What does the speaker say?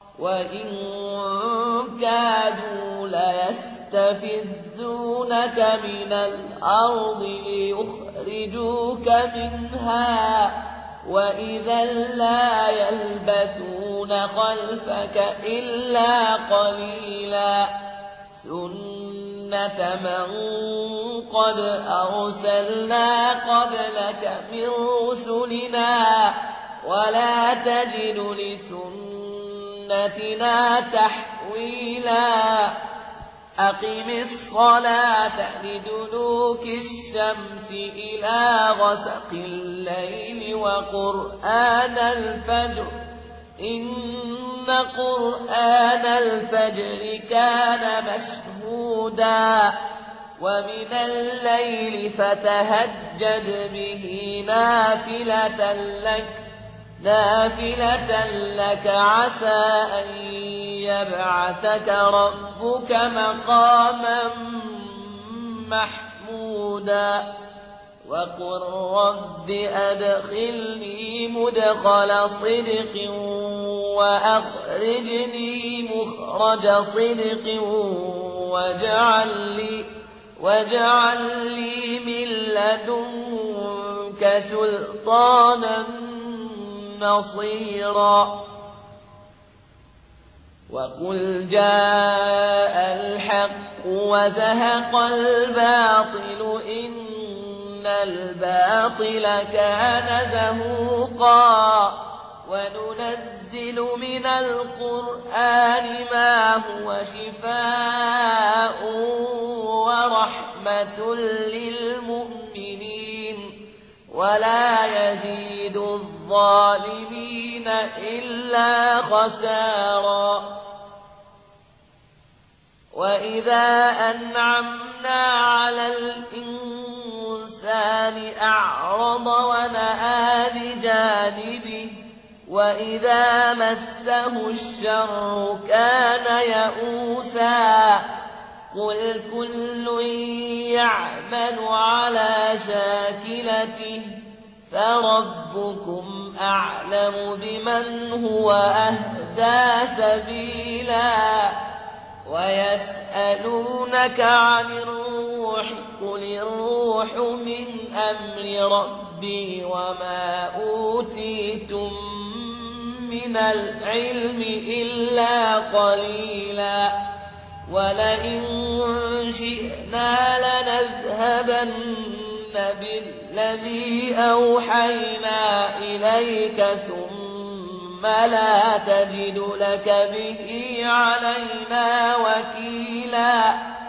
وإن كادوا ليستفزونك من الأرض ليخرجوك منها وإذا لا يلبثون خلفك إلا قليلا سنة من قد أرسلنا قبلك من رسلنا ولا تجد لسنتنا تحويلا أقم الصلاة لدلوك الشمس إلى غسق الليل وقرآن الفجر إن قرآن الفجر كان مشهودا ومن الليل فتهجد به نافلة لك عسى أن يبعثك ربك مقاما محمودا وقل رب أدخلني مدخل صدق وأخرجني مخرج صدق واجعل لي من لدنك سلطانا نصيرا وقل جاء الحق وزهق الباطل إن الباطل كان زهوقا وننزل من القرآن ما هو شفاء ورحمة للمؤمنين ولا يزيد الظالمين إلا خسارا وإذا أنعمنا على الإنسان أعرض ونأى بجانبه وإذا مسه الشر كان يئوسا قل كل يعمل على شاكلته فربكم أعلم بمن هو أهدى سبيلا ويسألونك عن الروح قل الروح من أمر ربي وما أوتيتم من العلم إلا قليلا ولئن شئنا لنذهبن بالذي أوحينا إليك ثم لا تجد لك به علينا وكيلا